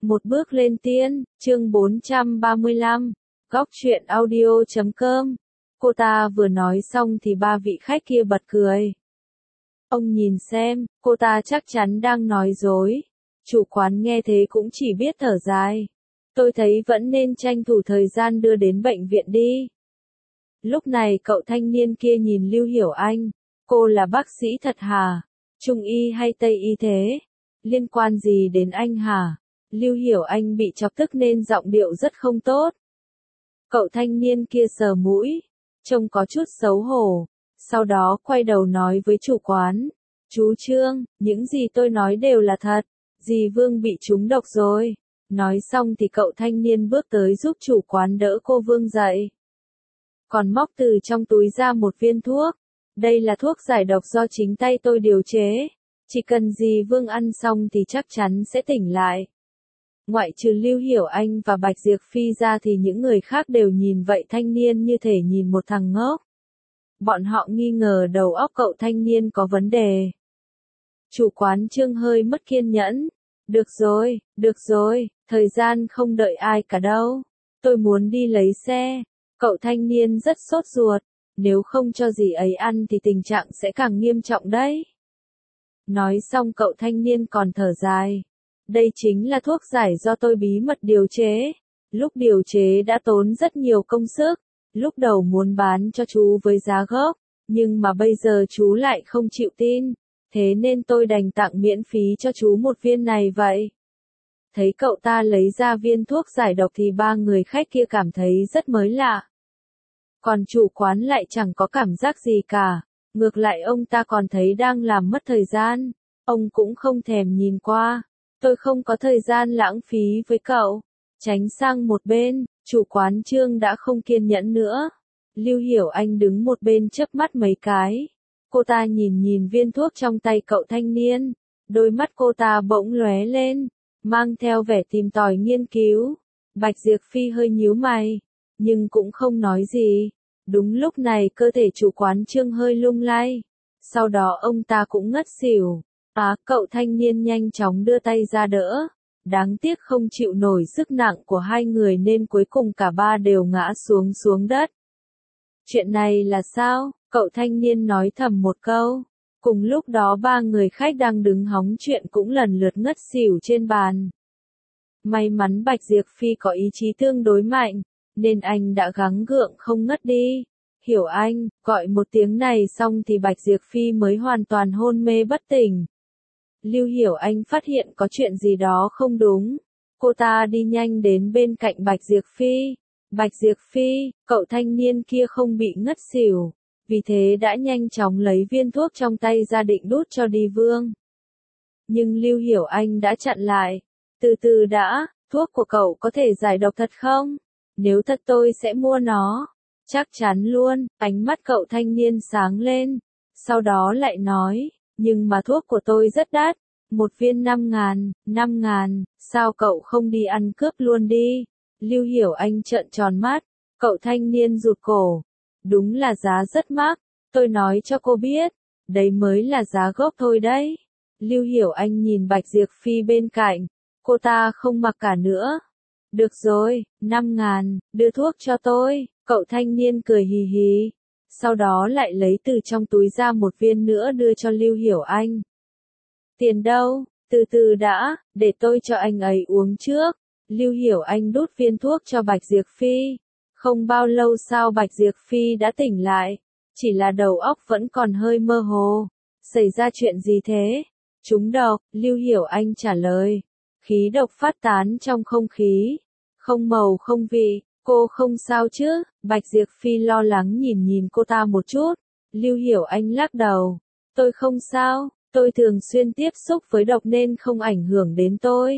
Một bước lên tiên, chương 435, góc truyện audio.com. Cô ta vừa nói xong thì ba vị khách kia bật cười. Ông nhìn xem, cô ta chắc chắn đang nói dối. Chủ quán nghe thế cũng chỉ biết thở dài. Tôi thấy vẫn nên tranh thủ thời gian đưa đến bệnh viện đi. Lúc này cậu thanh niên kia nhìn Lưu Hiểu Anh. Cô là bác sĩ thật hả? Trung y hay Tây y thế? Liên quan gì đến anh hả? Lưu Hiểu Anh bị chọc tức nên giọng điệu rất không tốt. Cậu thanh niên kia sờ mũi, trông có chút xấu hổ. Sau đó quay đầu nói với chủ quán. Chú Trương, những gì tôi nói đều là thật. Dì Vương bị trúng độc rồi. Nói xong thì cậu thanh niên bước tới giúp chủ quán đỡ cô Vương dậy. Còn móc từ trong túi ra một viên thuốc. Đây là thuốc giải độc do chính tay tôi điều chế. Chỉ cần dì Vương ăn xong thì chắc chắn sẽ tỉnh lại. Ngoại trừ Lưu Hiểu Anh và Bạch Diệp Phi ra thì những người khác đều nhìn vậy thanh niên như thể nhìn một thằng ngốc. Bọn họ nghi ngờ đầu óc cậu thanh niên có vấn đề. Chủ quán Trương hơi mất kiên nhẫn. Được rồi, thời gian không đợi ai cả đâu. Tôi muốn đi lấy xe. Cậu thanh niên rất sốt ruột. Nếu không cho dì ấy ăn thì tình trạng sẽ càng nghiêm trọng đấy. Nói xong cậu thanh niên còn thở dài. Đây chính là thuốc giải do tôi bí mật điều chế. Lúc điều chế đã tốn rất nhiều công sức. Lúc đầu muốn bán cho chú với giá gốc, nhưng mà bây giờ chú lại không chịu tin. Thế nên tôi đành tặng miễn phí cho chú một viên này vậy. Thấy cậu ta lấy ra viên thuốc giải độc thì ba người khách kia cảm thấy rất mới lạ. Còn chủ quán lại chẳng có cảm giác gì cả. Ngược lại ông ta còn thấy đang làm mất thời gian. Ông cũng không thèm nhìn qua. Tôi không có thời gian lãng phí với cậu. Tránh sang một bên, chủ quán Trương đã không kiên nhẫn nữa. Lưu Hiểu Anh đứng một bên chớp mắt mấy cái. Cô ta nhìn viên thuốc trong tay cậu thanh niên. Đôi mắt cô ta bỗng lóe lên, mang theo vẻ tìm tòi nghiên cứu. Bạch Diệp Phi hơi nhíu mày, nhưng cũng không nói gì. Đúng lúc này cơ thể chủ quán Trương hơi lung lay. Sau đó ông ta cũng ngất xỉu. Cậu thanh niên nhanh chóng đưa tay ra đỡ. Đáng tiếc không chịu nổi sức nặng của hai người nên cuối cùng cả ba đều ngã xuống đất. Chuyện này là sao? Cậu thanh niên nói thầm một câu. Cùng lúc đó ba người khách đang đứng hóng chuyện cũng lần lượt ngất xỉu trên bàn. May mắn Bạch Diệp Phi có ý chí tương đối mạnh, nên anh đã gắng gượng không ngất đi. Hiểu Anh, gọi một tiếng này xong thì Bạch Diệp Phi mới hoàn toàn hôn mê bất tỉnh. Lưu Hiểu Anh phát hiện có chuyện gì đó không đúng. Cô ta đi nhanh đến bên cạnh Bạch Diệp Phi. Bạch Diệp Phi, cậu thanh niên kia không bị ngất xỉu. Vì thế đã nhanh chóng lấy viên thuốc trong tay ra định đút cho Đi Vương. Nhưng Lưu Hiểu Anh đã chặn lại. Từ từ đã, thuốc của cậu có thể giải độc thật không? Nếu thật tôi sẽ mua nó. Chắc chắn luôn, ánh mắt cậu thanh niên sáng lên. Sau đó lại nói, nhưng mà thuốc của tôi rất đắt. Một viên 5.000, sao cậu không đi ăn cướp luôn đi? Lưu Hiểu Anh trợn tròn mắt, cậu thanh niên rụt cổ. Đúng là giá rất mắc, tôi nói cho cô biết, đấy mới là giá gốc thôi đấy. Lưu Hiểu Anh nhìn Bạch Diệp Phi bên cạnh, cô ta không mặc cả nữa. Được rồi, 5.000, đưa thuốc cho tôi, cậu thanh niên cười hì hì. Sau đó lại lấy từ trong túi ra một viên nữa đưa cho Lưu Hiểu Anh. Tiền đâu? Từ từ đã, để tôi cho anh ấy uống trước. Lưu Hiểu Anh đút viên thuốc cho Bạch Diệp Phi. Không bao lâu sau Bạch Diệp Phi đã tỉnh lại. Chỉ là đầu óc vẫn còn hơi mơ hồ. Xảy ra chuyện gì thế? Trúng độc, Lưu Hiểu Anh trả lời. Khí độc phát tán trong không khí. Không màu không vị, cô không sao chứ? Bạch Diệp Phi lo lắng nhìn cô ta một chút. Lưu Hiểu Anh lắc đầu. Tôi không sao. Tôi thường xuyên tiếp xúc với độc nên không ảnh hưởng đến tôi.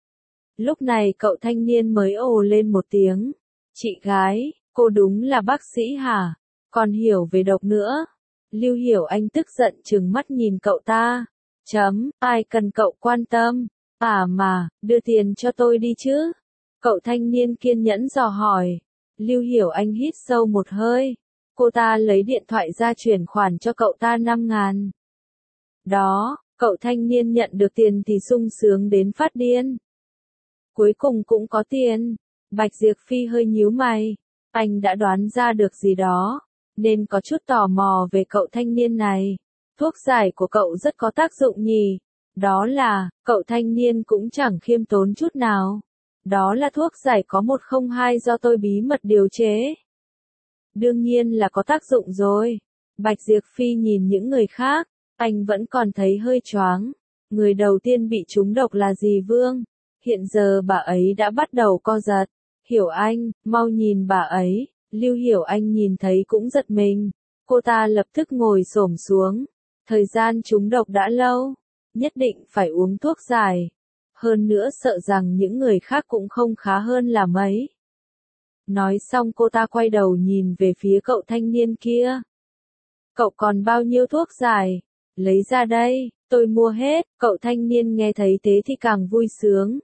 Lúc này cậu thanh niên mới ồ lên một tiếng. Chị gái, cô đúng là bác sĩ hả? Còn hiểu về độc nữa. Lưu Hiểu Anh tức giận trừng mắt nhìn cậu ta. Ai cần cậu quan tâm? Đưa tiền cho tôi đi chứ. Cậu thanh niên kiên nhẫn dò hỏi. Lưu Hiểu Anh hít sâu một hơi. Cô ta lấy điện thoại ra chuyển khoản cho cậu ta 5.000. Đó, cậu thanh niên nhận được tiền thì sung sướng đến phát điên. cuối cùng cũng có tiền. Bạch Diệp Phi hơi nhíu mày. Anh đã đoán ra được gì đó, nên có chút tò mò về cậu thanh niên này. Thuốc giải của cậu rất có tác dụng nhỉ? Đó là, cậu thanh niên cũng chẳng khiêm tốn chút nào. Đó là thuốc giải có 102 do tôi bí mật điều chế. Đương nhiên là có tác dụng rồi. Bạch Diệp Phi nhìn những người khác, anh vẫn còn thấy hơi choáng. Người đầu tiên bị trúng độc là dì Vương. Hiện giờ bà ấy đã bắt đầu co giật. Hiểu Anh, mau nhìn bà ấy. Lưu Hiểu Anh nhìn thấy cũng giật mình. Cô ta lập tức ngồi xổm xuống. Thời gian trúng độc đã lâu, nhất định phải uống thuốc giải. Hơn nữa sợ rằng những người khác cũng không khá hơn là mấy. Nói xong cô ta quay đầu nhìn về phía cậu thanh niên kia. Cậu còn bao nhiêu thuốc giải? Lấy ra đây, tôi mua hết. Cậu thanh niên nghe thấy thế thì càng vui sướng.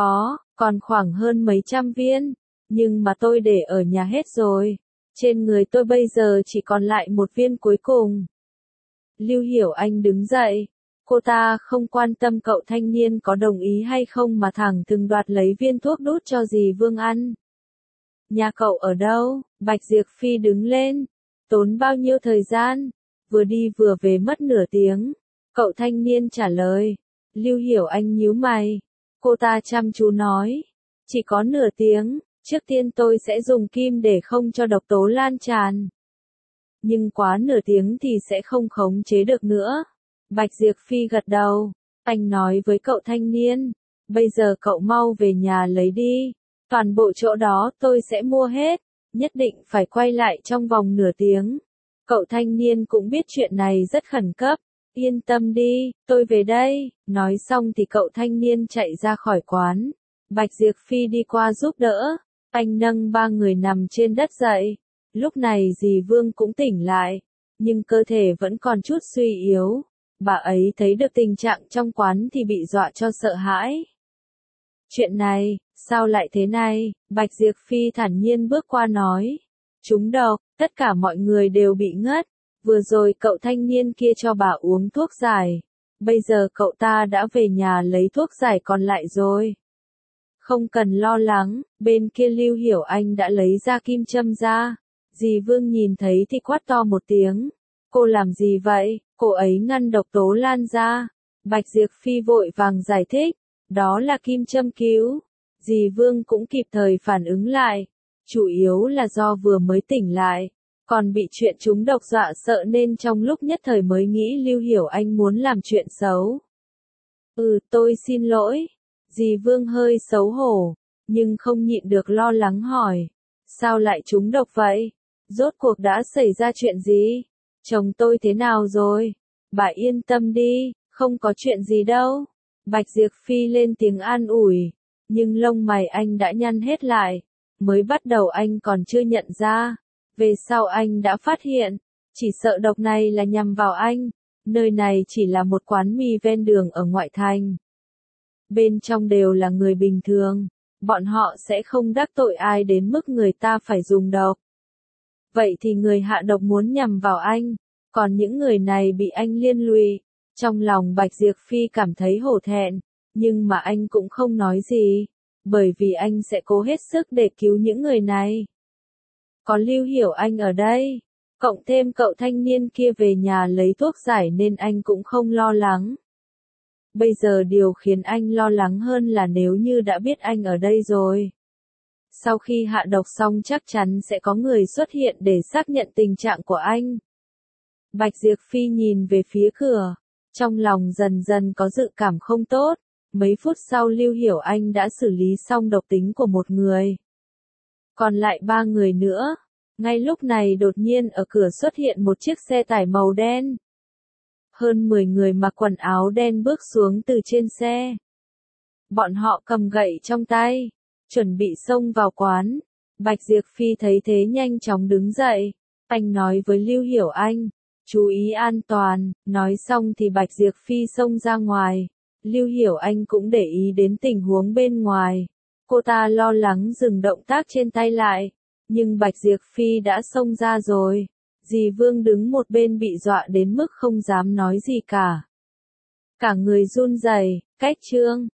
Còn khoảng hơn mấy trăm viên. Nhưng mà tôi để ở nhà hết rồi. Trên người tôi bây giờ chỉ còn lại một viên cuối cùng. Lưu Hiểu Anh đứng dậy. Cô ta không quan tâm cậu thanh niên có đồng ý hay không mà thẳng thừng đoạt lấy viên thuốc đút cho dì Vương ăn. Nhà cậu ở đâu? Bạch Diệp Phi đứng lên. Tốn bao nhiêu thời gian? Vừa đi vừa về mất nửa tiếng. Cậu thanh niên trả lời. Lưu Hiểu Anh nhíu mày. Cô ta chăm chú nói. Chỉ có nửa tiếng, trước tiên tôi sẽ dùng kim để không cho độc tố lan tràn. Nhưng quá nửa tiếng thì sẽ không khống chế được nữa. Bạch Diệp Phi gật đầu. Anh nói với cậu thanh niên. Bây giờ cậu mau về nhà lấy đi. Toàn bộ chỗ đó tôi sẽ mua hết. Nhất định phải quay lại trong vòng nửa tiếng. Cậu thanh niên cũng biết chuyện này rất khẩn cấp. Yên tâm đi, tôi về đây. Nói xong thì cậu thanh niên chạy ra khỏi quán. Bạch Diệp Phi đi qua giúp đỡ. Anh nâng ba người nằm trên đất dậy. Lúc này dì Vương cũng tỉnh lại. Nhưng cơ thể vẫn còn chút suy yếu. Bà ấy thấy được tình trạng trong quán thì bị dọa cho sợ hãi. Chuyện này, sao lại thế này? Bạch Diệp Phi thản nhiên bước qua nói. Trúng độc, tất cả mọi người đều bị ngất. Vừa rồi cậu thanh niên kia cho bà uống thuốc giải. Bây giờ cậu ta đã về nhà lấy thuốc giải còn lại rồi. Không cần lo lắng, bên kia Lưu Hiểu Anh đã lấy ra kim châm ra. Dì Vương nhìn thấy thì quát to một tiếng. Cô làm gì vậy? Cô ấy ngăn độc tố lan ra. Bạch Diệp Phi vội vàng giải thích. Đó là kim châm cứu. Dì Vương cũng kịp thời phản ứng lại. Chủ yếu là do vừa mới tỉnh lại. Còn bị chuyện trúng độc dọa sợ nên trong lúc nhất thời mới nghĩ Lưu Hiểu Anh muốn làm chuyện xấu. Tôi xin lỗi. Dì Vương hơi xấu hổ, nhưng không nhịn được lo lắng hỏi. Sao lại trúng độc vậy? Rốt cuộc đã xảy ra chuyện gì? Chồng tôi thế nào rồi? Bà yên tâm đi, không có chuyện gì đâu. Bạch Diệp Phi lên tiếng an ủi, nhưng lông mày anh đã nhăn hết lại. Mới bắt đầu anh còn chưa nhận ra. Về sau anh đã phát hiện, chỉ sợ độc này là nhằm vào anh. Nơi này chỉ là một quán mì ven đường ở ngoại thành. Bên trong đều là người bình thường. Bọn họ sẽ không đắc tội ai đến mức người ta phải dùng độc. Vậy thì người hạ độc muốn nhằm vào anh. Còn những người này bị anh liên lụy. Trong lòng Bạch Diệp Phi cảm thấy hổ thẹn. Nhưng mà anh cũng không nói gì. Bởi vì anh sẽ cố hết sức để cứu những người này. Có Lưu Hiểu Anh ở đây. Cộng thêm cậu thanh niên kia về nhà lấy thuốc giải nên anh cũng không lo lắng. Bây giờ điều khiến anh lo lắng hơn là nếu như đã biết anh ở đây rồi. Sau khi hạ độc xong chắc chắn sẽ có người xuất hiện để xác nhận tình trạng của anh. Bạch Diệp Phi nhìn về phía cửa. Trong lòng dần dần có dự cảm không tốt. Mấy phút sau Lưu Hiểu Anh đã xử lý xong độc tính của một người. Còn lại 3 người nữa. Ngay lúc này đột nhiên ở cửa xuất hiện một chiếc xe tải màu đen. Hơn 10 người mặc quần áo đen bước xuống từ trên xe. Bọn họ cầm gậy trong tay, chuẩn bị xông vào quán. Bạch Diệp Phi thấy thế nhanh chóng đứng dậy. Anh nói với Lưu Hiểu Anh, chú ý an toàn. Nói xong thì Bạch Diệp Phi xông ra ngoài. Lưu Hiểu Anh cũng để ý đến tình huống bên ngoài. Cô ta lo lắng dừng động tác trên tay lại. Nhưng Bạch Diệp Phi đã xông ra rồi. Dì Vương đứng một bên bị dọa đến mức không dám nói gì cả. Cả người run rẩy. Cách chương